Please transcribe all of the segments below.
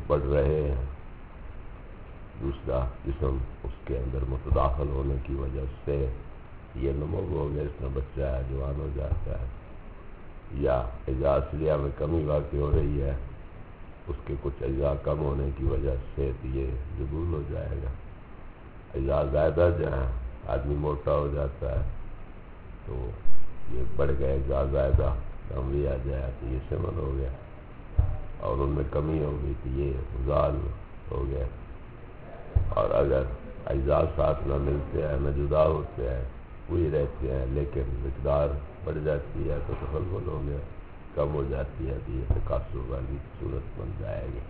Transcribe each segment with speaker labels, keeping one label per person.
Speaker 1: بڑھ رہے ہیں، دوسرا جسم اس کے اندر متداخل ہونے کی وجہ سے یہ نمو ہو گیا، اس میں بچہ ہے، جوان ہو جاتا ہے، یا اجزاء اصلیہ میں کمی واقع ہو رہی ہے، اس کے کچھ اجزاء کم ہونے کی وجہ سے یہ ذبول ہو جائے گا۔ اجزاء زائدہ جو ہیں، آدمی موٹا ہو جاتا ہے تو یہ بڑھ گئے اجزاء زائدہ، کم بھی آ جائے تو یہ سمن ہو گیا، اور ان میں کمی ہو گئی تو یہ زال ہو گیا۔ اور اگر اجزاء ساتھ نہ ملتے ہیں، نہ جدا ہوتے ہیں، وہی رہتے ہیں لیکن مقدار بڑھ جاتی ہے تو تخلل ہو گیا، کم ہو جاتی ہے تو یہ تکاثر والی صورت بن جائے گی۔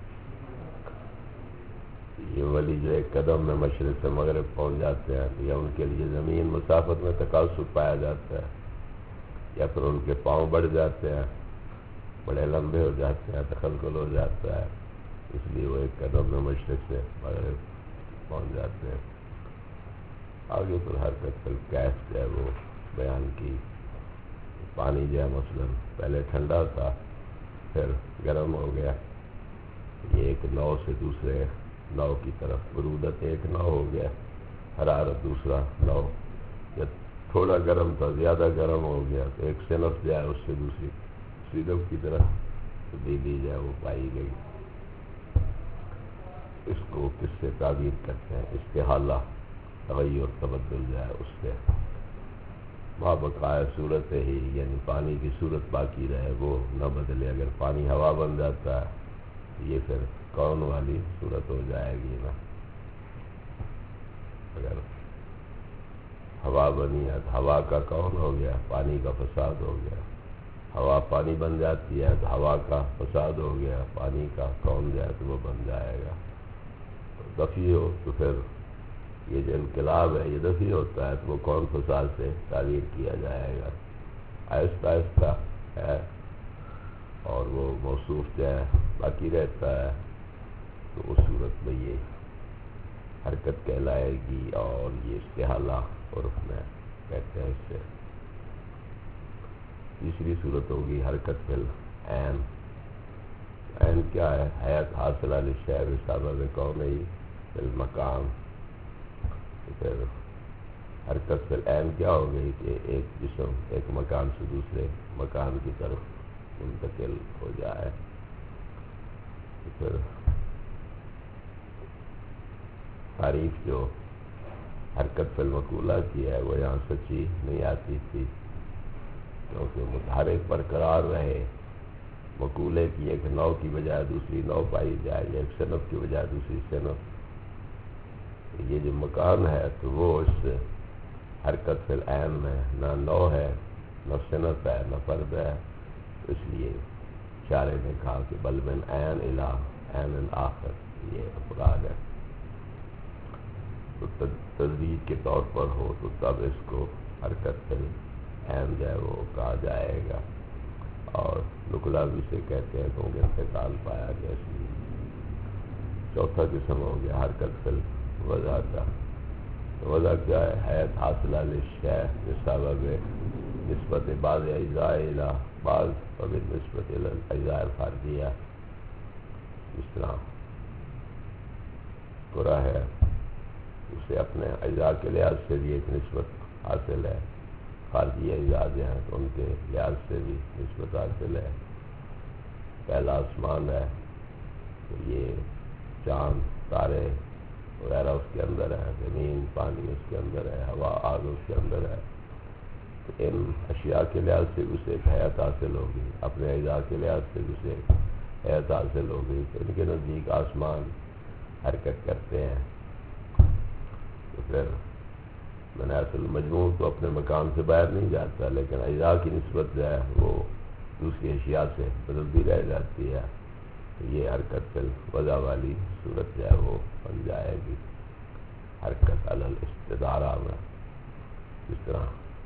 Speaker 1: یہ ولی جو ایک قدم میں مشرق سے مغرب پہنچ جاتے ہیں تو یا ان کے لیے زمین مسافت میں تکاثر پایا جاتا ہے، یا پھر ان کے پاؤں بڑھ جاتے ہیں، بڑے لمبے ہو جاتے ہیں، تخلل ہو جاتا ہے، اس لیے وہ ایک قدم میں مشرق سے مغرب پہنچ جاتے ہیں۔ آگے پھر حرکت الکیف جو ہے وہ بیان کی، پانی جو ہے مثلا پہلے ٹھنڈا تھا پھر گرم ہو گیا، یہ ایک نو سے دوسرے نو کی طرف، برودت ایک نو ہو گیا، حرارت دوسرا نو، یا تھوڑا گرم تھا زیادہ گرم ہو گیا تو ایک صنف جو ہے اس سے دوسری صنف کی طرف تبدیلی جو ہے وہ پائی گئی۔ اس کو کس سے تعبیر کرتے ہیں؟ استحالہ، تغیر تبدل جو ہے اس سے، ما بقائے صورت ہی، یعنی پانی کی صورت باقی رہے، وہ نہ بدلے۔ اگر پانی ہوا بن جاتا ہے تو یہ پھر کون والی صورت ہو جائے گی نا، اگر ہوا بنی ہے تو ہوا کا کون ہو گیا، پانی کا فساد ہو گیا، ہوا پانی بن جاتی ہے تو ہوا کا فساد ہو گیا، پانی کا کون جائے تو وہ بن جائے گا۔ دفی ہو تو پھر یہ جو انقلاب ہے یہ دفی ہوتا ہے تو وہ کون فساد سے تعبیر کیا جائے گا، آہستہ آہستہ ہے، اور وہ موصوف جو ہے باقی رہتا ہے تو اس صورت میں یہ حرکت کہلائے گی، اور یہ استحالہ عرف میں کہتے ہیں اس سے۔ تیسری صورت ہوگی حرکت فی العین۔ عین کیا ہے؟ حیات حاصلہ للشیء بسبب کونہ فی المکان۔ پھر حرکت فی العین کیا ہو گئی کہ ایک جسم ایک مکان سے دوسرے مکان کی طرف منتقل ہو جائے۔ پھر تعریف جو حرکت فی المقولہ کی ہے وہ یہاں سچی نہیں آتی تھی، کیونکہ متحرک برقرار رہے، مقولے کی ایک نو کی بجائے دوسری نو پائی جائے، یا ایک صنف کی بجائے دوسری صنف، یہ جو مکان ہے تو وہ اس حرکت فی العین میں نہ نو ہے، نہ صنف ہے، نہ فرد ہے، اس لیے شارح نے کہا کہ بل من عین الی عین آخر، یہ افراد ہے، تو تدریج کے طور پر ہو تو تب اس کو حرکت فی العین جو ہے وہ کہا جائے گا، اور نقلا بھی سے کہتے ہیں کیونکہ انتقال پایا گیا اس لیے۔ چوتھا قسم ہو گیا حرکت فی الوضع کا۔ وضع کیا ہے؟ حیات حاصلہ للشیء بسبب نسبت بعض اجزاء الی بعض وبالنسبت الی الاجزاء الخارجیہ۔ اس طرح قرآ ہے، اسے اپنے اجزاء کے لحاظ سے بھی ایک نسبت حاصل ہے، خارجی اجزاء جو ہیں تو ان کے لحاظ سے بھی نسبت حاصل ہے۔ پہلا آسمان ہے تو یہ چاند، تارے وغیرہ اس کے اندر ہے، زمین، پانی اس کے اندر ہے، ہوا، آگ اس کے اندر ہے، تو ان اشیاء کے لحاظ سے اسے ایک حیات حاصل ہوگی، اپنے اجزاء کے لحاظ سے اسے ایک حیات حاصل ہوگی، تو ان کے نزدیک آسمان حرکت کرتے ہیں، تو پھر میں اصل مجموع تو اپنے مقام سے باہر نہیں جاتا، لیکن اجزاء کی نسبت جو ہے وہ دوسری اشیاء سے بدلتی رہ جاتی ہے، تو یہ حرکت فی الوضع والی صورت جو ہے وہ بن جائے گی۔ حرکت علی الاستدارہ میں اس طرح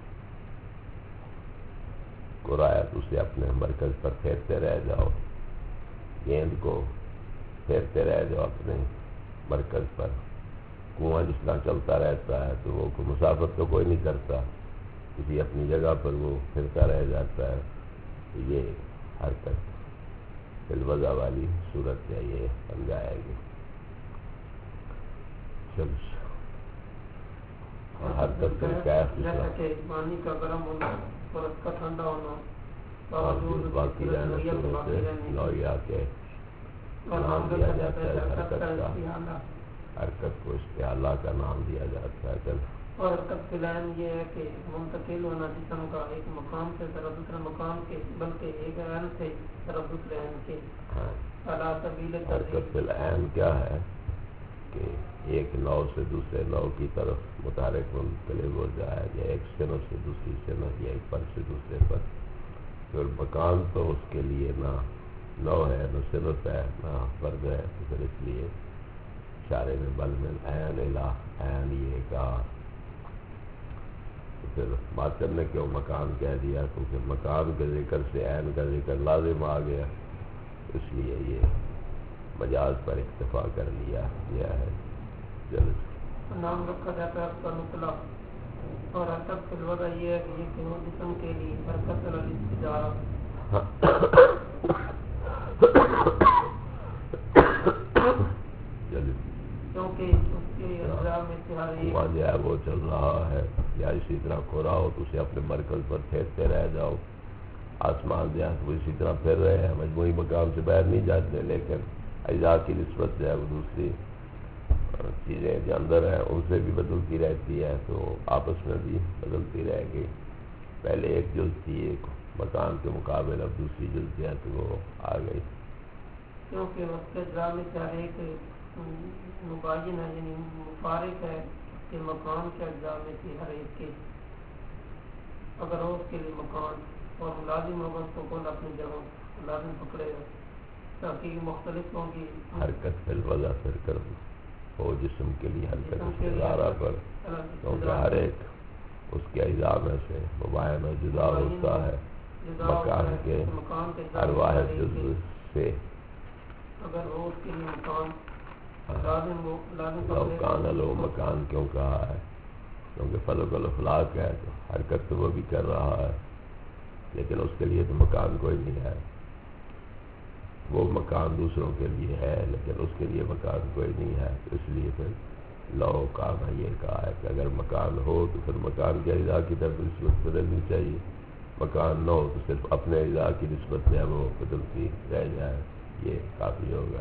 Speaker 1: قرآت اسے اپنے مرکز پر پھیرتے رہ جاؤ، گیند کو پھیرتے رہ جاؤ اپنے مرکز پر، کنواں جس طرح چلتا رہتا ہے تو وہ مسافت تو کوئی نہیں کرتا، کسی اپنی جگہ پر وہ پھرتا رہ جاتا ہے، تو یہ حرکت فی الوضع والی صورت میں یہ بن جائے گی. اور حرکت فی الکیف
Speaker 2: پانی کا گرم ہونا اور اس کا ٹھنڈا ہونا
Speaker 1: باقی رہنا شروع سے لویا کے نام دیا جاتا ہے حرکت کا. حرکت کو استعلا کا نام دیا جاتا ہے.
Speaker 2: اور حرکت فی العین یہ ہے کہ منتقل ہونا جسم کا ایک مقام سے طرف دوسرے مقام کے بلکہ ایک عین سے طرف دوسرے عین کے.
Speaker 1: حرکت فی العین کیا ہے کہ ایک نو سے دوسرے نو کی طرف متحرک منقلب ہو جائے یا ایک صنف سے دوسری صنف یا ایک پر سے دوسرے پر. پھر مکان تو اس کے لیے نہ نو ہے نہ صنف ہے نہ فرد ہے. تو پھر اس لیے اشارے میں بل من عین الہ عین یہ کہا. تو پھر ماتر نے کیوں مکان کہہ دیا؟ کیونکہ مکان کے ذکر سے عین کا ذکر لازم آ گیا. اس لیے یہ مجاز پر اکتفا کر لیا گیا ہے.
Speaker 2: نام رکھا جاتا ہے اس کا مطلق. اور حرکت فی الوضع یہ ہے کہ وہ جسم کے لیے حرکت الاستدارہ کیونکہ اس کے اجزاء میں سے ہر ایک
Speaker 1: جو ہے وہ چل رہا ہے یا اسی طرح کھو رہا ہو تو اسے اپنے مرکز پر پھیرتے رہ جاؤ. آسمان جو ہے وہ اسی طرح پھر رہے ہیں، مجموعی مقام سے باہر نہیں جاتے، لیکن اجزاء کی نسبت جو ہے وہ دوسری چیزیں جو اندر ہیں ان سے بھی بدلتی رہتی ہے، تو آپس میں بھی بدلتی رہے گی. پہلے ایک جز تھی ایک مکان کے مقابل، اب دوسری جز جو ہے تو وہ آ گئی.
Speaker 2: کیونکہ اس کے اجزاء میں سے ہر ایک مباین ہے، یعنی مفارق ہے کہ مکان کے اجزاء میں سے ہر ایک کے اگر ہو اس کے لیے مکان اور ملازم ہوگا اس کو کل اپنی جگہ لازم پکڑے گا تاکہ مختلف ہوگی.
Speaker 1: حرکت فی الوضع پھر کر ہو جسم کے لیے حرکت استدارہ پر، کیونکہ ہر ایک اس کے اجزاء میں سے مباین و جدا ہوتا ہے مکان کے ہر واحد جزو سے.
Speaker 2: اگر ہو اس کے لیے مکان لازم ہو
Speaker 1: مکان لو مکان کیوں کہا ہے؟ کیونکہ فلک الافلاق ہے تو حرکت تو وہ بھی کر رہا ہے، لیکن اس کے لیے تو مکان کوئی نہیں ہے. وہ مکان دوسروں کے لیے ہے لیکن اس کے لیے مکان کوئی نہیں ہے. اس لیے پھر لو کام یہ کہا ہے کہ اگر مکان ہو تو پھر مکان کے اجزاء کی طرف نسبت بدلنی چاہیے، مکان نہ ہو تو صرف اپنے اجزاء کی نسبت جو ہے وہ بدلتی رہ جائے، یہ کافی ہوگا.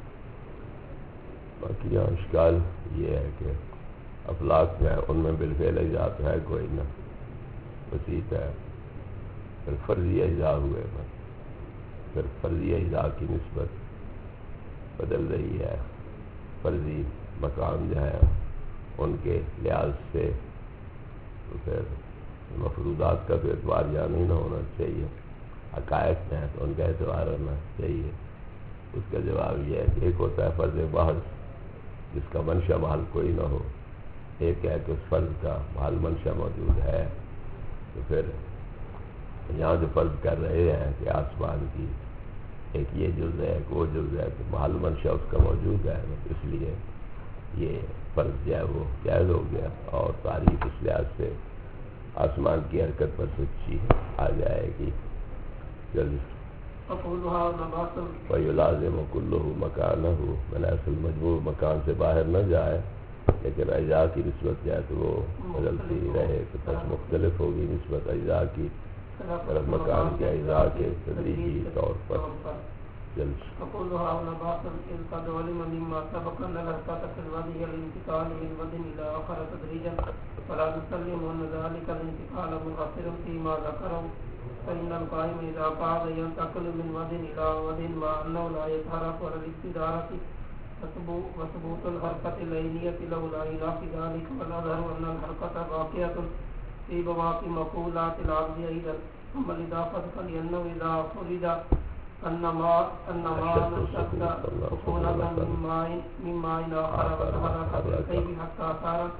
Speaker 1: باقی یہاں اشکال یہ ہے کہ افلاق میں ان میں بالفعل اجزاء تو ہے کوئی نہ، وسیط ہے. پھر فرضی اجزاء ہوئے پھر فرضی اجزاء کی نسبت بدل رہی ہے. فرضی مکان جو ہے ان کے لحاظ سے تو پھر مفروضات کا تو اعتبار یہاں نہیں نہ ہونا چاہیے. حقائق میں ہے تو ان کا اعتبار ہونا چاہیے. اس کا جواب یہ ہے کہ ایک ہوتا ہے فرض محض جس کا منشا محل کوئی نہ ہو، ایک ہے کہ اس فرض کا محل منشا موجود ہے. تو پھر یہاں جو فرض کر رہے ہیں کہ آسمان کی ایک یہ جز ہے ایک وہ جز ہے تو محل منشا اس کا موجود ہے، اس لیے یہ فرض جو ہے وہ جائز ہو گیا. اور تعریف اس لحاظ سے آسمان کی حرکت پر سچی آ جائے گی. جلدی وَيُلَازِمُ كُلُّهُ مَكَانَهُ بناصل مجموع مکان سے باہر نہ جائے لیکن اجزاء کی نسبت جو ہے تو وہ بدلتی رہے تو پس مختلف ہوگی نسبت اجزاء کی طرف مکان کے اجزاء کے تدریجی طور پر.
Speaker 2: فإن القائم إذا قعد ينتقل من وضع إلى وضع وأنه لا يتحرك على الاستدارة وثبوت الحركة اللينية لولا إله في ذلك، والأظهر أن الحركة باقية في بواقي مقولات العبد أيضا. أما الإضافة فلأنه إذا فرض أن ما نشد سكونة من ماء آخر وتحرك بالكيف حتى صار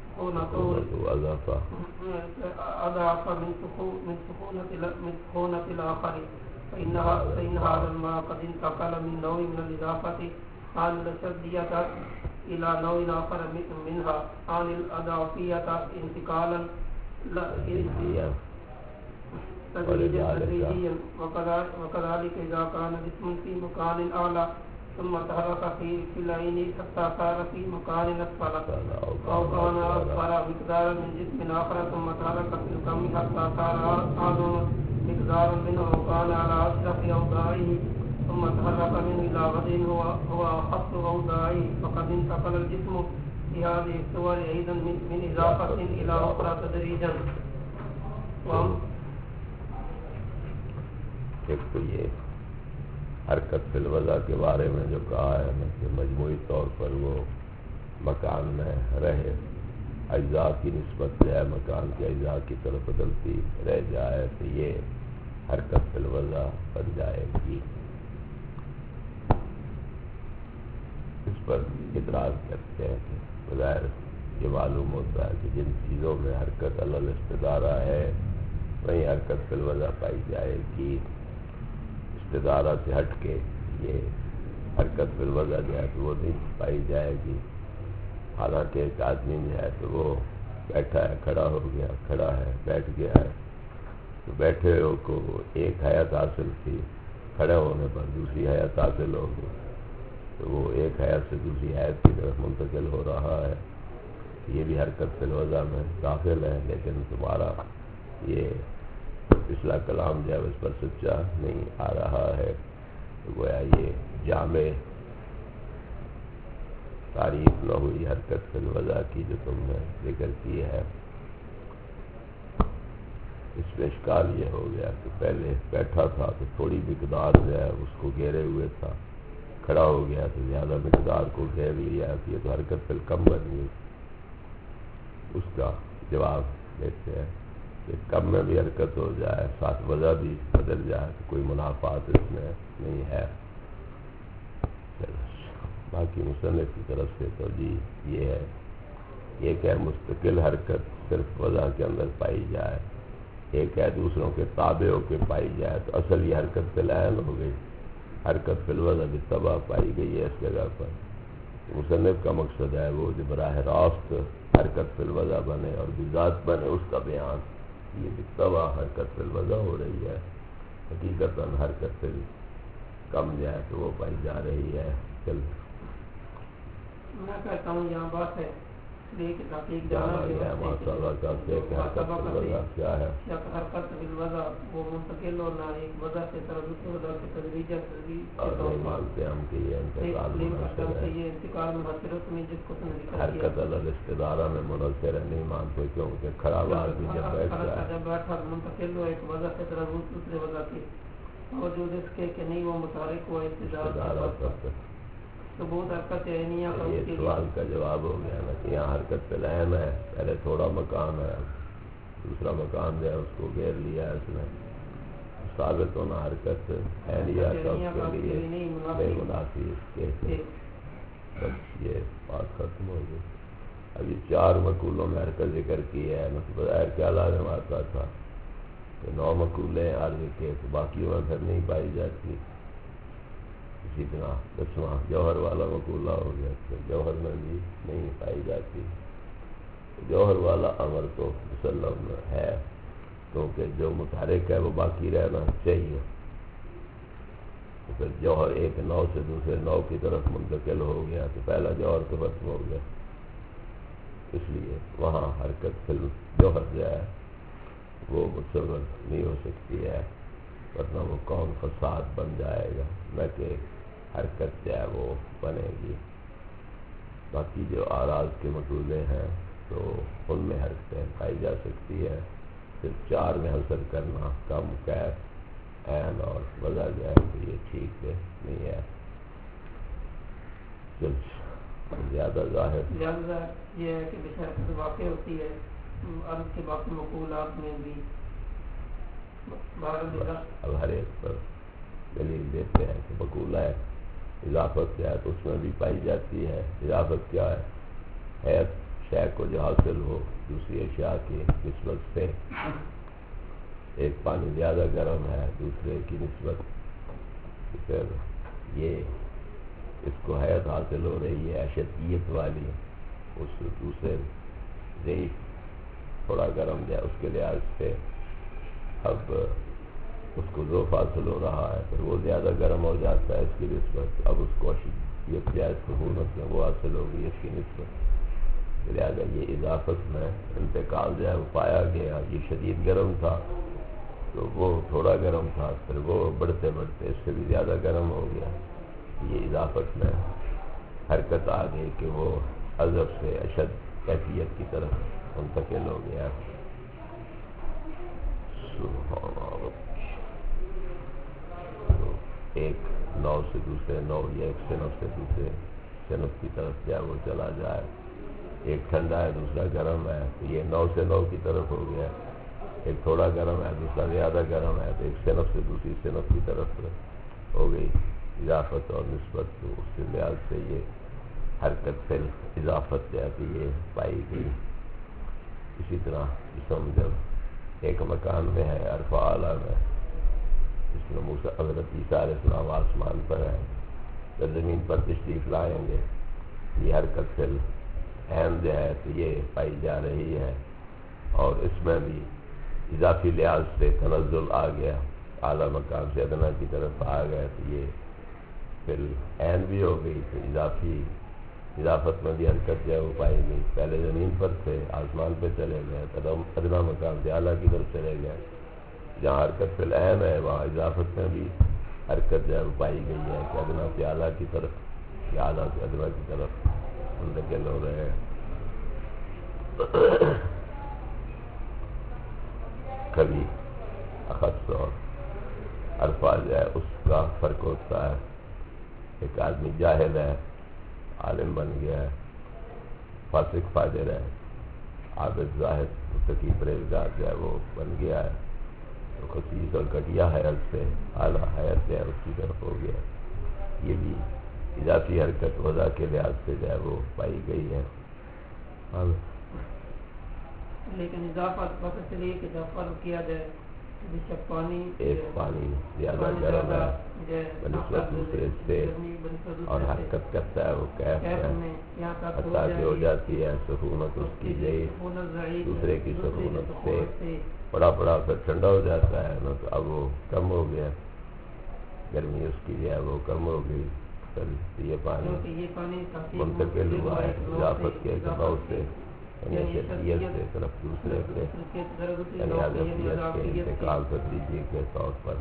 Speaker 2: أضعف من سخونة الآخر، فإن هذا الماء قد انتقل من نوع من الإضافة عن الأشدية إلى نوع آخر منها عن الأضعفية انتقالا تدريجا تدريجيا وكذلك إذا كان جسم في مكان أعلى ثم تحرك في العين حتى صار في مكان أسفل أو كان أكبر مقدارا من جسم آخر ثم تحرك في الكم حتى صار أعظم مقدارا منه وكان على أشرف أوضاعه ثم تحرك منه إلى وضع هو أخف أوضاعه فقد انتقل الجسم في هذه الصور أيضا من إضافة إلى أخرى تدريجا.
Speaker 1: ایک تو یہ حرکت فی الوضع کے بارے میں جو کہا ہے نا کہ مجموعی طور پر وہ مکان میں رہے، اجزاء کی نسبت جو ہے مکان کے اجزاء کی طرف بدلتی رہ جائے تو یہ حرکت فی الوضع بن جائے گی. اس پر اعتراض کرتے ہیں کہ بظاہر یہ معلوم ہوتا ہے کہ جن چیزوں میں حرکت علی الاستدارہ ہے وہیں حرکت فی الوضع پائی جائے گی. استدارہ سے ہٹ کے یہ حرکت فی الوضع جو ہے تو وہ نہیں پائی جائے گی. حالانکہ ایک آدمی جو ہے تو وہ بیٹھا ہے، کھڑا ہو گیا، کھڑا ہے، بیٹھ گیا ہے، تو بیٹھے ہو کو ایک حیات حاصل تھی، کھڑے ہونے پر دوسری حیات حاصل ہو گئی، تو وہ ایک حیات سے دوسری حیات کی طرف منتقل ہو رہا ہے. یہ بھی حرکت فی الوضع میں داخل ہے، لیکن تمہارا یہ پچھلا کلام جو ہے اس پر سچا نہیں آ رہا ہے. تو گویا یہ جامع تعریف نہ ہوئی حرکت فی الوضع کی جو تم نے ذکر کی ہے. اس میں اشکال یہ ہو گیا کہ پہلے بیٹھا تھا تو تھوڑی مقدار جو ہے اس کو گھیرے ہوئے تھا، کھڑا ہو گیا تو زیادہ مقدار کو گھیر لیا، یہ تو حرکت فی الکم بن گئی. اس کا جواب دیتے ہیں کہ کم میں بھی حرکت ہو جائے، ساتھ وضع بھی بدل جائے تو کوئی منافعات اس میں نہیں ہے. باقی مصنف کی طرف سے تو جی یہ ہے، ایک ہے مستقل حرکت صرف وضع کے اندر پائی جائے، ایک ہے دوسروں کے تابع ہو کے پائی جائے. تو اصل یہ حرکت فی العین ہو گئی، حرکت فی الوضع بھی تباہ پائی گئی ہے اس جگہ پر. مصنف کا مقصد ہے وہ جو براہ راست حرکت فی الوضع بنے اور بذات بنے اس کا بیان. یہ بھی تباہ حرکت فی الوضع ہو رہی ہے، حقیقتاً حرکت فی کم جائے تو وہ پائی جا رہی ہے. چل
Speaker 2: میں کہتا ہوں یہاں بات ہے
Speaker 1: جانا گیا ماشاءاللہ کرتے کہ حرکت فی الوضع کیا ہے.
Speaker 2: حرکت فی الوضع وہ منتقل ہونا ایک وضع سے طرف دوسرے وضع سے تدریج
Speaker 1: اور نہیں مانتے ہم کہ یہ انتقال منحصر ہے،
Speaker 2: یہ انتقال منحصر میں جس کو
Speaker 1: حرکت علی الاستدارہ میں منحصر ہے. نہیں مانتے کیونکہ کھڑا ہوا آدمی جب بیٹھ جائے
Speaker 2: جب بیٹھا منتقل ہو ایک وضع سے طرف دوسرے وضع کی موجود اس کے کہ نہیں وہ متحرک ہوا استدارہ پر ثبوت حرکت عینیہ کا.
Speaker 1: یہ سوال کا جواب ہو گیا نا کہ یہاں حرکت فی العین ہے، پہلے تھوڑا مکان ہے، دوسرا مکان جو ہے اس کو گھیر لیا ہے اس نے. ثابت ہونا حرکت عینیہ کا اس کے لیے بے منافی اس کے. بس یہ بات ختم ہو گئی. ابھی 4 مقولوں میں حرکت ذکر کی ہے. بظاہر کیا لازم آتا تھا کہ 9 مقولے عرض کے تو باقی میں پھر نہیں پائی جاتی. اسی طرح 10واں جوہر والا مقولہ ہو گیا تو جوہر میں بھی نہیں پائی جاتی. جوہر والا امر تو مسلم ہے کیونکہ جو متحرک ہے وہ باقی رہنا چاہیے. تو پھر جوہر ایک نو سے دوسرے نو کی طرف منتقل ہو گیا تو پہلا جوہر تو ختم ہو گیا. اس لیے وہاں حرکت فی الجوہر جو ہے وہ متصور نہیں ہو سکتی ہے، ورنہ وہ قوم فساد بن جائے گا، نہ کہ حرکت جو ہے وہ بنے گی. باقی جو آراز کے مقولے ہیں تو ان میں حرکتیں پائی جا سکتی ہے. صرف 4 میں حاصل کرنا کم کیف عین اور وضع جو ہے تو یہ ٹھیک نہیں ہے. زیادہ ظاہر
Speaker 2: یہ ہے کہ بشرط واقع ہوتی ہے عرض کے باقی مقولات میں بھی.
Speaker 1: اب ہر ایک پر دلیل دیتے ہیں کہ مقولہ ہے اضافت کیا ہے تو اس میں بھی پائی جاتی ہے. اضافت کیا ہے؟ حیث شے کو جو حاصل ہو دوسری اشیاء کی نسبت سے. ایک پانی زیادہ گرم ہے دوسرے کی نسبت، پھر یہ اس کو حیث حاصل ہو رہی ہے اشدیت والی، اس دوسرے ضعیف تھوڑا گرم ہے اس کے لحاظ سے. اب اس کو ذوف حاصل ہو رہا ہے، پھر وہ زیادہ گرم ہو جاتا ہے اس کی نسبت، اب اس کو اشدیت جائز سکونت میں وہ حاصل ہوگی اس کی نسبت، لہٰذا یہ اضافت میں انتقال جو ہے وہ پایا گیا۔ یہ شدید گرم تھا تو وہ تھوڑا گرم تھا، پھر وہ بڑھتے بڑھتے اس سے بھی زیادہ گرم ہو گیا، یہ اضافت میں حرکت آ گئی کہ وہ اضف سے اشد کیفیت کی طرف منتقل ہو گیا۔ ایک نو سے دوسرے نو یا ایک صنف سے دوسرے صنف کی طرف کیا وہ چلا جائے، ایک ٹھنڈا ہے دوسرا گرم ہے تو یہ 9 سے 9 کی طرف ہو گیا، ایک تھوڑا گرم ہے دوسرا زیادہ گرم ہے تو ایک صنف سے دوسری صنف کی طرف ہو گئی اضافت اور نسبت، تو اس کے لحاظ سے یہ حرکت سے اضافت جو ہے کہ یہ پائی گئی۔ اسی طرح جسم جب ایک مکان میں ہے عرف اعلیٰ میں، جس میں حضرت عیسیٰ علیہ السلام آسمان پر ہے، جب زمین پر تشریف لائیں گے یہ حرکت سے عین جو ہے تو یہ پائی جا رہی ہے، اور اس میں بھی اضافی لحاظ سے تنزل آ گیا، اعلیٰ مقام سے ادنا کی طرف آ گیا تو یہ پھر عین بھی ہو گئی، تو اضافت میں بھی حرکت جو ہے وہ پائی گئی، پہلے زمین پر تھے آسمان پہ چلے گئے، ادنا مقام سے اعلیٰ کی طرف چلے گئے، جہاں حرکت فی العین ہے وہاں اضافت میں بھی حرکت جو ہے وہ پائی گئی ہے کہ ادنا سے اعلیٰ کی طرف یا اعلیٰ سے ادنا کی طرف منتقل ہو رہے ہیں۔ کبھی اخذ اور الفاظ جو ہے اس کا فرق ہوتا ہے، ایک آدمی جاہل ہے عالم بن گیا ہے، فاسق فاجر ہے، عابد زاہد متقی پرہیزگار جو ہے وہ بن گیا ہے، تو خصیص اور گھٹیا حیت سے اعلیٰ حیت جو ہے اس کی طرف ہو گیا، یہ بھی اضافی حرکت وضع کے لحاظ سے جو ہے وہ پائی گئی ہے۔
Speaker 2: لیکن اضافت پتہ چلیے کہ جب فرق کیا جائے
Speaker 1: ایک پانی زیادہ گرم ہے بنسبت دوسرے سے اور حرکت کرتا ہے وہ کیف میں، حتیٰ کہ ہو جاتی ہے سکونت اس کی ضعیف دوسرے کی سکونت سے بڑا بڑا پھر ٹھنڈا ہو جاتا ہے نا، تو اب وہ کم ہو گیا، گرمی اس کی جو ہے وہ کم ہو گئی، پھر یہ پانی منتقل ہوا ہے اضافت کے اعتبار سے، یعنی شدیت سے طرف دوسرے کے یعنی حضرتیت کے انتقال تدریجی کے طور پر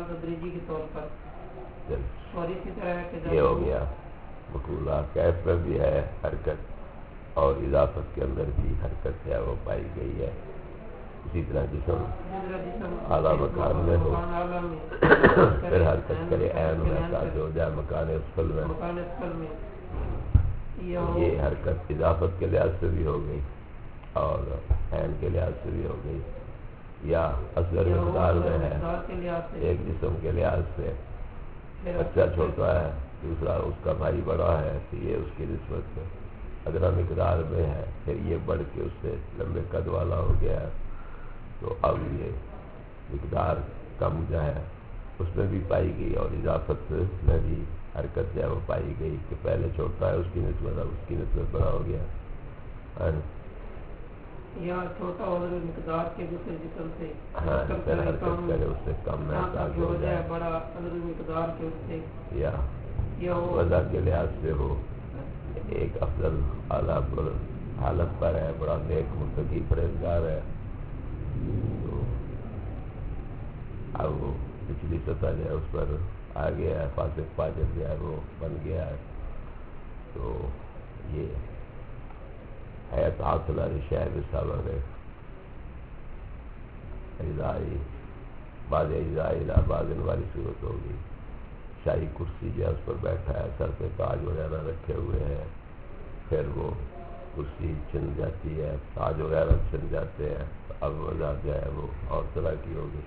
Speaker 1: یہ ہو گیا۔ مقولہ کیف میں بھی ہے حرکت اور اضافت کے اندر بھی حرکت ہے وہ پائی گئی ہے۔ اسی طرح جسم اعلیٰ مکان میں ہو پھر حرکت کرے عین میں تاکہ ہو جائے مکان اسفل میں، یہ حرکت اضافت کے لحاظ سے بھی ہو گئی اور عین کے لحاظ سے بھی ہو گئی، یا اصغر مقدار میں ہے ایک جسم کے لحاظ سے، بچہ چھوٹا ہے دوسرا اس کا بھائی بڑا ہے تو یہ اس کی نسبت سے ادنا مقدار میں ہے، پھر یہ بڑھ کے اس سے لمبے قد والا ہو گیا ہے، تو اب یہ مقدار کم جو ہے اس میں بھی پائی گئی اور اضافت میں بھی حرکت جو ہے وہ پائی گئی کہ پہلے چھوٹا ہے اس کی نسبت اب اس کی نسبت بڑا ہو گیا،
Speaker 2: یا چھوٹا اور مقدار کے دوسرے جسم سے
Speaker 1: پھر حرکت کرے اس سے کم ہے تاکہ ہو جائے
Speaker 2: بڑا مقدار کے اس سے،
Speaker 1: یا وضع کے لحاظ سے ہو ایک افضل اعلیٰ پر حالت پر ہے، بڑا نیک متقی پرہیزگار ہے، تو اب وہ پچھلی سطح جو ہے اس پر آ گیا ہے، فاسق فاجر جو ہے وہ بن گیا ہے، تو یہ حیات حاصلہ شہر سبب ہے اجزائی بعض اجزائی بعض والی صورت ہوگی، شاہی کرسی جو ہے اس پر بیٹھا ہے، سر پہ تاج وغیرہ رکھے ہوئے ہیں، پھر وہ کرسی چھن جاتی ہے، تاج وغیرہ چھن جاتے ہیں، تو اب وضع جو ہے وہ اور طرح کی ہوگی،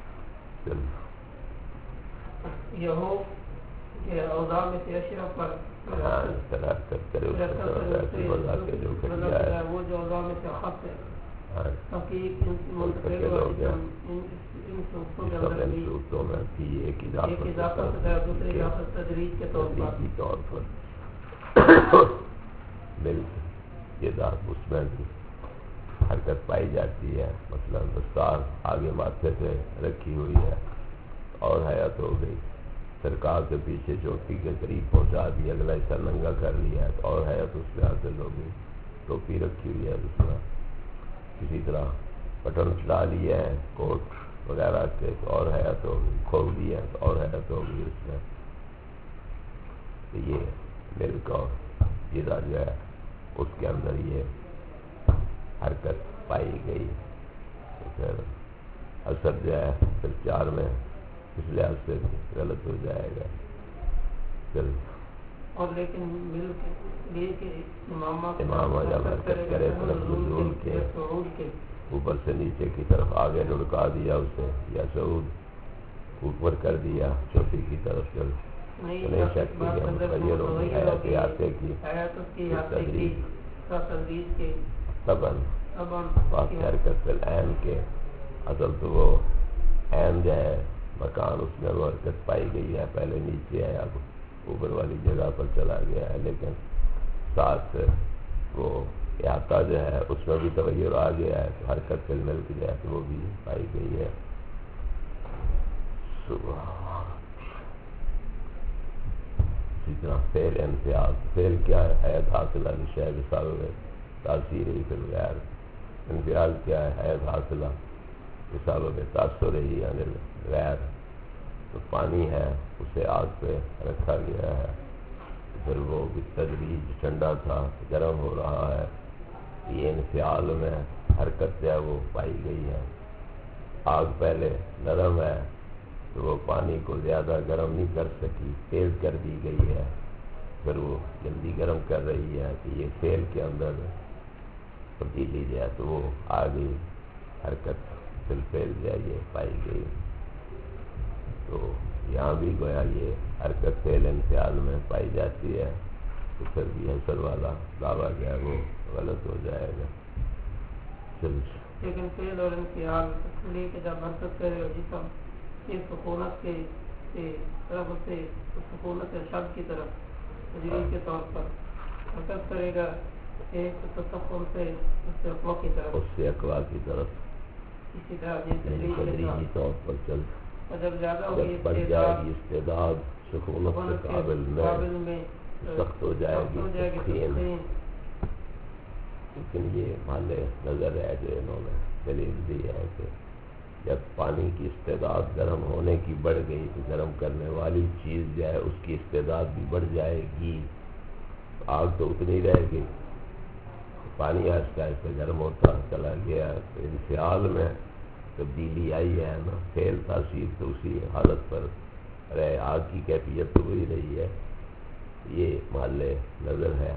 Speaker 2: یہ ہو کہ اوضاع میں سے اشیاء پر
Speaker 1: حرکت کرے اس ایسی وضع کے جو گھٹیا ہے
Speaker 2: وہ جو اوضاع میں سے خط ہے تحقیق
Speaker 1: منتقل ہو گیا، سب ان صورتوں میں بھی ایک اضافت
Speaker 2: دوسرے اضافت تدریج کے طور پر
Speaker 1: مل یہ ذات اس میں بھی حرکت پائی جاتی ہے، مثلا دستار آگے ماتھے سے رکھی ہوئی ہے اور حیات ہو گئی، سرکار کے پیچھے چوٹی کے قریب پہنچا دیا، اگلا حصہ ننگا کر لیا تو اور حیات اس پہ حاصل ہو گئی، ٹوپی رکھی ہوئی ہے دوسرا، کسی طرح بٹن چلا لیے ہیں کوٹ وغیرہ کے تو اور حیات ہو گئی، کھول دی ہے تو اور حیات ہو گئی اس میں، تو یہ ملک اور جیزا جو ہے اس کے اندر یہ حرکت پائی گئی، تو پھر اثر جو ہے پھر 4 میں اس لحاظ سے غلط ہو جائے گا پھر
Speaker 2: اور لیکن ملک یہ کہ
Speaker 1: امامہ جب حرکت کرے طرف نزول کے اوپر سے نیچے کی طرف آگے لڑکا دیا اسے یا صعود اوپر کر دیا چوٹی کی طرف چل نہیں سکتی کہ متغیر ہوگی حیات آتے کی
Speaker 2: تدریج کے
Speaker 1: طبعاً باقی حرکت فی العین کے اصل تو وہ عین جو ہے مکان اس میں وہ حرکت پائی گئی ہے، پہلے نیچے ہے اب اوپر والی جگہ پر چلا گیا ہے، لیکن ساتھ وہ احاطہ جو ہے اس میں بھی تغیر آ گیا ہے تو حرکت فی الملک جو ہے تو وہ بھی پائی گئی ہے۔ اسی طرح فعل انفعال، فعل کیا ہے؟ حیات حاصلہ لشیء بسبب تاثیرہ فی الغیر، انفعال کیا ہے؟ حیات حاصلہ بسبب تاثرہ عن الغیر، تو پانی ہے اسے آگ پہ رکھا گیا ہے، پھر وہ بالتدریج ٹھنڈا تھا گرم ہو رہا ہے، یہ انفعال میں حرکت جو ہے وہ پائی گئی ہے۔ آگ پہلے نرم ہے تو وہ پانی کو زیادہ گرم نہیں کر سکی، تیز کر دی گئی ہے، پھر وہ جلدی گرم کر رہی ہے، کہ یہ فعل کے اندر تبدیلی جو ہے تو وہ آ گئی، حرکت فی الفعل جو ہے یہ پائی گئی، تو یہاں بھی گویا یہ حرکت فعل انفعال میں پائی جاتی ہے، تو پھر بھی حصر والا دعویٰ جو ہے وہ غلط ہو جائے گا۔
Speaker 2: لیکن فعل اور انفعال لے کے جب حرکت کرے اور جسم کی سکونت کے طرف سے سکونت شب کی طرف تجریج کے طور پر حرکت کرے گا، ایک تسخن سے استقوا کی طرف،
Speaker 1: اس سے اقوا کی طرف،
Speaker 2: اسی طرح
Speaker 1: تدریجی طور پر چل،
Speaker 2: جب زیادہ ہوگی
Speaker 1: بڑھ جائے گی استعداد سکونت کے قابل میں سخت ہو جائے گی، لیکن یہ محل نظر ہے جو انہوں نے دلیل دی ہے کہ جب پانی کی استعداد گرم ہونے کی بڑھ گئی تو گرم کرنے والی چیز جو ہے اس کی استعداد بھی بڑھ جائے گی، آگ تو اتنی رہے گی، پانی آہستہ آہستہ گرم ہوتا چلا گیا، تو انفعال میں تبدیلی آئی ہے نا، فعل تاثیر تو اسی حالت پر رہے، آگ کی کیفیت تو وہی رہی ہے، یہ محل نظر ہے۔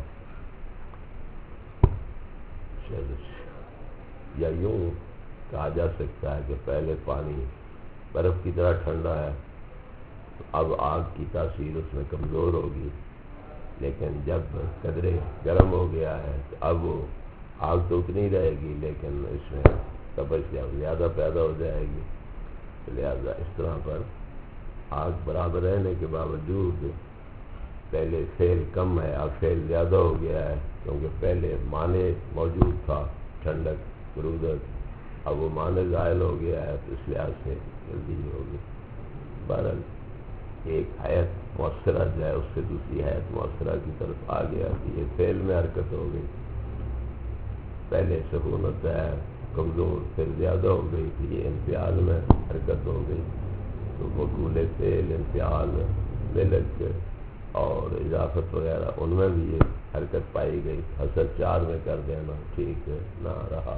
Speaker 1: یا یوں کہا جا سکتا ہے کہ پہلے پانی برف کی طرح ٹھنڈا ہے، اب آگ کی تاثیر اس میں کمزور ہوگی، لیکن جب قدرے گرم ہو گیا ہے تو اب وہ آگ تو اتنی رہے گی لیکن اس میں تپش زیادہ پیدا ہو جائے گی، لہذا اس طرح پر آگ برابر رہنے کے باوجود پہلے فعل کم ہے اب فعل زیادہ ہو گیا ہے، کیونکہ پہلے معنی موجود تھا ٹھنڈک برودت، اب وہ معنی زائل ہو گیا ہے تو اس لحاظ سے جلدی ہوگی۔ بہرحال ایک حیات مؤثرہ جو ہے اس سے دوسری حیات مؤثرہ کی طرف آ گیا، کہ یہ فعل میں حرکت ہو گئی، پہلے سکونت ہے کمزور پھر زیادہ ہو گئی، پھر یہ انفعال میں حرکت ہو گئی، تو مقول فعل انفعال ملک اور اضافت وغیرہ ان میں بھی یہ حرکت پائی گئی، حصر 4 میں کر دینا ٹھیک نہ رہا۔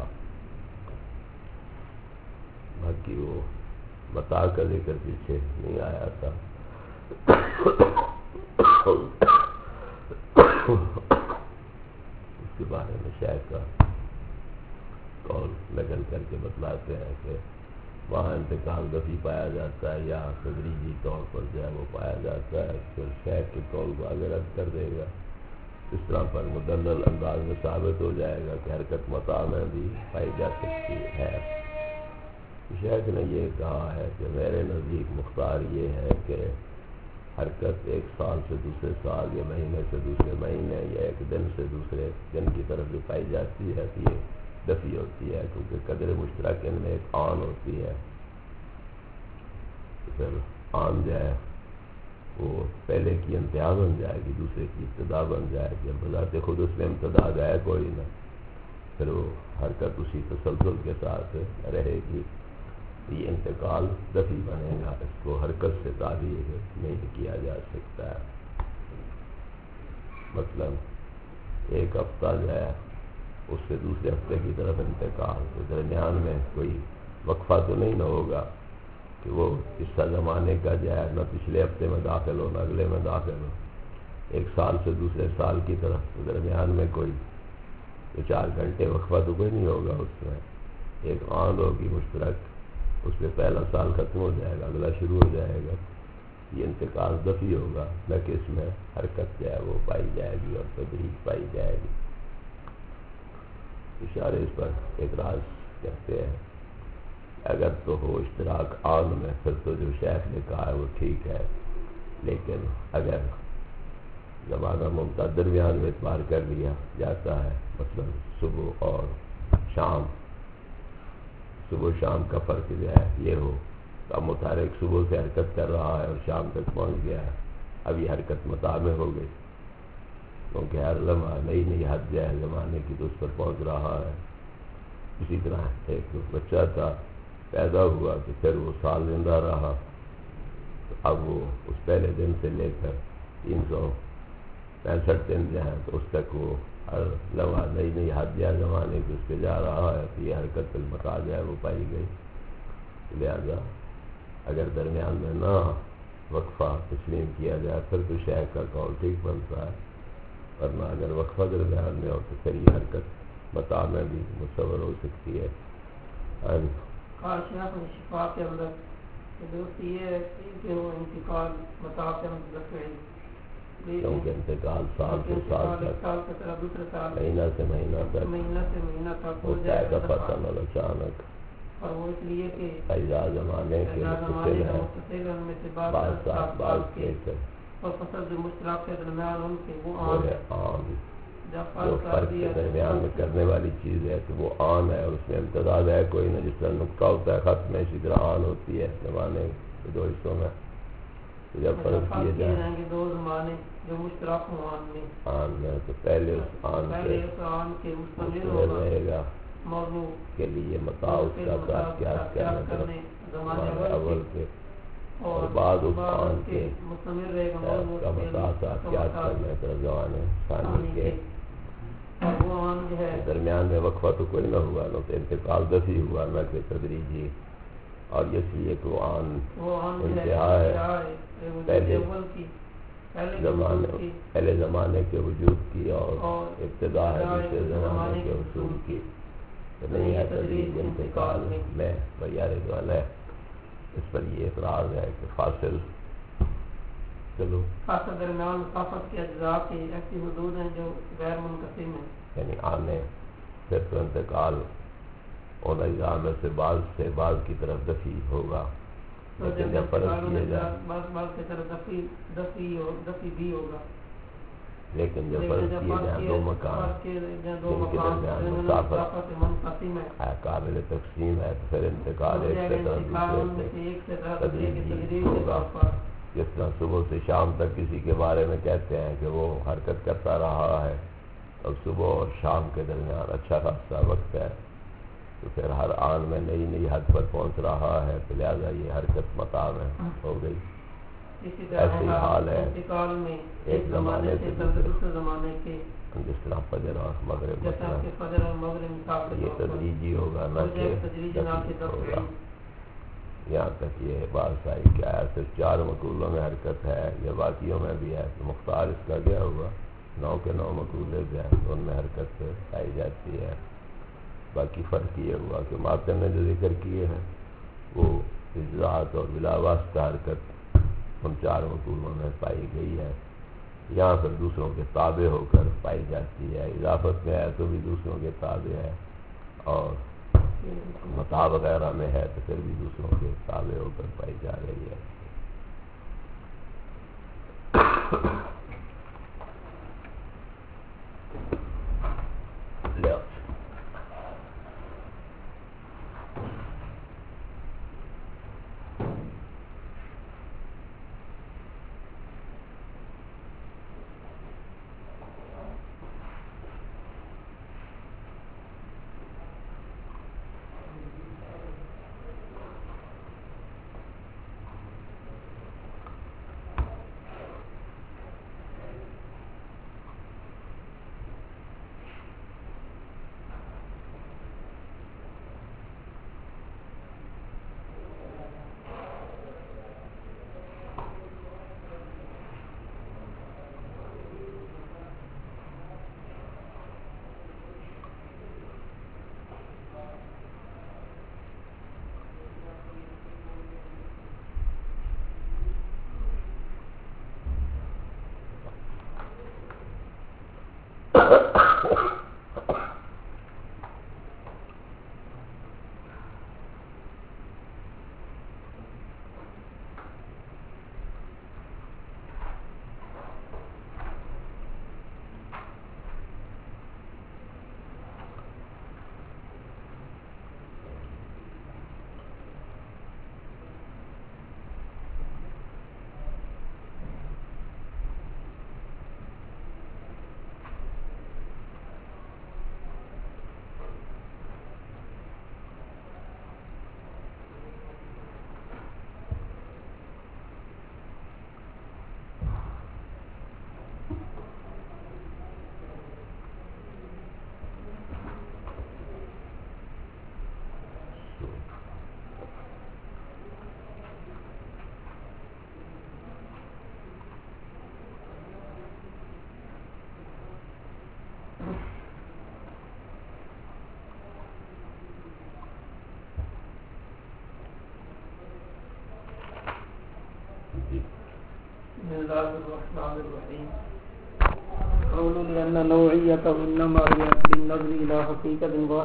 Speaker 1: باقی وہ متاع کا ذکر پیچھے نہیں آیا تھا، اس کے بارے میں شیخ کا قول نقل کر کے بتلاتے ہیں کہ وہاں انتقال دفعی پایا جاتا ہے یا تدریجی طور پر جو ہے وہ پایا جاتا ہے، پھر شیخ کے قول کو آگے رد کر دے گا، اس طرح پر مدلل انداز میں ثابت ہو جائے گا کہ حرکت متاع میں بھی پائی جا سکتی ہے۔ شیخ نے یہ کہا ہے کہ میرے نزدیک مختار یہ ہے کہ حرکت ایک سال سے دوسرے سال یا مہینے سے دوسرے مہینے یا ایک دن سے دوسرے دن کی طرف جو پائی جاتی ہے یہ دفی ہوتی ہے، کیونکہ قدر مشترک ان میں ایک آن ہوتی ہے. پھر آن جو ہے وہ پہلے کی انتہا بن جائے گی، دوسرے کی ابتدا بن جائے گی. اب بذات خود اس میں امتداد ہے کوئی نہ، پھر وہ حرکت اسی تسلسل کے ساتھ رہے گی. یہ انتقال دفی بنے گا، اس کو حرکت سے تعبیر نہیں کیا جا سکتا ہے. مثلا ایک ہفتہ جو ہے اس سے دوسرے ہفتے کی طرف انتقال، تو درمیان میں کوئی وقفہ تو نہیں نہ ہوگا کہ وہ حصہ زمانے کا جو ہے نہ پچھلے ہفتے میں داخل ہو نہ اگلے میں داخل ہو. ایک سال سے دوسرے سال کی طرف تو درمیان میں کوئی 4 گھنٹے وقفہ تو کوئی نہیں ہوگا. اس میں ایک آن ہوگی مشترک، اس میں پہلا سال ختم ہو جائے گا، اگلا شروع ہو جائے گا. یہ انتقال دفی ہوگا، نہ کہ اس میں حرکت جو ہے وہ پائی جائے گی اور تدریج پائی جائے گی. اشارے اس پر اعتراض کرتے ہیں اگر تو ہو اشتراک آن میں پھر تو جو شیخ نے کہا ہے وہ ٹھیک ہے، لیکن اگر زمانہ ممتد درمیان میں اعتبار کر لیا جاتا ہے، مثلا صبح اور شام، صبح شام کا فرق جو ہے یہ ہو، تو اب متحرک صبح سے حرکت کر رہا ہے اور شام تک پہنچ گیا ہے، اب یہ حرکت متاع میں ہو گئی، کیونکہ ہر لمحہ نئی نئی حد جو ہے زمانے کی تو اس پر پہنچ رہا ہے. اسی طرح ایک بچہ تھا، پیدا ہوا تو پھر وہ سال زندہ رہا، تو اب وہ اس پہلے دن سے لے کر 365 دن جو ہیں تو اس تک وہ ہر لمحہ نئی نئی حد جو ہے زمانے کی اس پہ جا رہا ہے. تو یہ حرکت المتاع جو ہے وہ پائی گئی. لہذا اگر درمیان میں نہ وقفہ تسلیم کیا جائے پھر تو شیخ کا قول ٹھیک بنتا ہے، ورنہ اگر وقفہ درمیان میں ہو تو پھر یہ حرکت متاع میں بھی متصور ہو سکتی ہے.
Speaker 2: شیخ نے شفا کے اندر درست یہ ہے کہ وہ انتقال متاع کے اندر،
Speaker 1: کیونکہ انتقال سال سے سال تک، مہینہ سے مہینہ تک ہوتا ہے دفعہ نہ اچانک،
Speaker 2: اور وہ اس لیے کہ
Speaker 1: اجزاء زمانے کے متصل ہیں، بعض ساتھ بعض کے
Speaker 2: اور فصل جو مشترک کے درمیان ان کے وہ
Speaker 1: عام جو فرق کے درمیان میں کرنے والی چیز ہے کہ وہ آن ہے اور اس میں امتداد ہے کوئی نہ. جس طرح نقطہ ہوتا ہے خط میں، اسی طرح آن ہوتی ہے زمانے کے 2 حصوں میں. جب فرق کیے جائیں گے
Speaker 2: 2 زمانے جو مشترک ہوں
Speaker 1: آن میں، تو پہلے اس آن
Speaker 2: کے
Speaker 1: مستمر رہے گا
Speaker 2: موضوع
Speaker 1: کے لیے متاع اس کا ساتھ قیاس کرنے زمانے اول کے، اور بعد اس آن کے کا متاع ساتھ قیاس کرنے طرف زمانے ثانی کے. درمیان میں وقفہ تو کوئی نہ ہوا، نہ تو انتقال دفی ہوا نہ کہ تدریجی. اور اس لیے کہ وہ آن انتہا ہے پہلے زمانے کے وجود کی اور ابتدا ہے دوسرے زمانے کے حصول کی، تو نہیں ہے تدریج انتقال میں. بھیا رضوان ہے اس پر یہ اعتراض ہے کہ فاصل
Speaker 2: درمیان مسافت کے اجزاء کی ایسی حدود ہیں جو غیر منقسم ہیں،
Speaker 1: یعنی آنے پھر تو انتقال ان اجزاء میں سے بعض کی طرف دفی ہوگا. لیکن جب فرض کیے جائے
Speaker 2: بعض کی طرف دفی بھی ہوگا،
Speaker 1: لیکن جب فرض کیے جائیں 2 مکان جن کے درمیان مسافت قابل تقسیم ہے تو پھر انتقال ایک سے طرف دوسرے سے تدریجی ہوگا. جس طرح صبح سے شام تک کسی کے بارے میں کہتے ہیں کہ وہ حرکت کرتا رہا ہے، اور صبح اور شام کے درمیان اچھا خاصا وقت ہے، تو پھر ہر آن میں نئی نئی حد پر پہنچ رہا ہے، تو لہٰذا یہ حرکت متاع میں ہو گئی. ایسی حال ہے ایک زمانے سے دوسرے زمانے کے، جس طرح فجر اور مغرب یہ تدریجی ہوگا نہ کہ ہوگا. یہاں تک یہ بات آئی کہ آیا صرف 4 مقولوں میں حرکت ہے یا باقیوں میں بھی ہے، تو مختار اس کا کیا ہوا؟ 9 کے 9 مقولے جو ہیں ان میں حرکت پائی جاتی ہے. باقی فرق یہ ہوا کہ ماتن نے جو ذکر کیے ہیں وہ اجزاءات اور بلا واسطہ حرکت ان 4 مقولوں میں پائی گئی ہے. یہاں پر دوسروں کے تابع ہو کر پائی جاتی ہے، اضافت میں ہے تو بھی دوسروں کے تابع ہے، اور متاع وغیرہ میں ہے تو پھر بھی دوسروں کے تابع ہو کر پائی جا رہی ہے.
Speaker 2: بسم الله الرحمن الرحيم. قول لأن نوعيته إنما هي بالنظر إلى حقيقة